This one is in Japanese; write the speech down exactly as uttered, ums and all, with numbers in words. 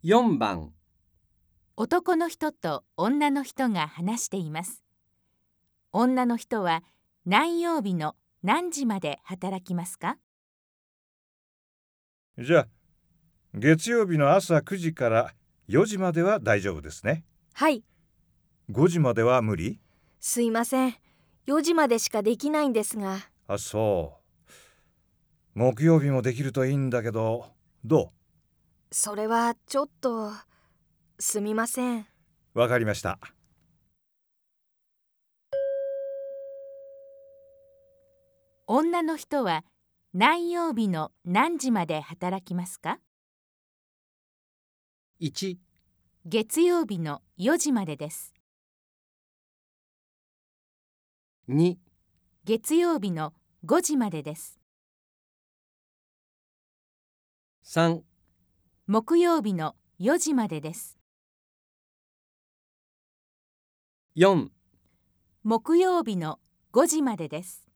よんばん、 男の人と女の人が話しています。女の人は何曜日の何時まで働きますか？ じゃあ、月曜日の朝くじからよじまでは大丈夫ですね。 はい、 ごじまでは無理？ すいません。よじまでしかできないんですが。 あ、そう。木曜日もできるといいんだけど、どそれはちょっと、すみません。 う？わかりました。 女の人は何曜日の何時まで働きますか？ いち、 月曜日のよじまでです。 に、 月曜日のごじまでです。 さん、 木曜日のよじまでです。 よん、 木曜日のごじまでです。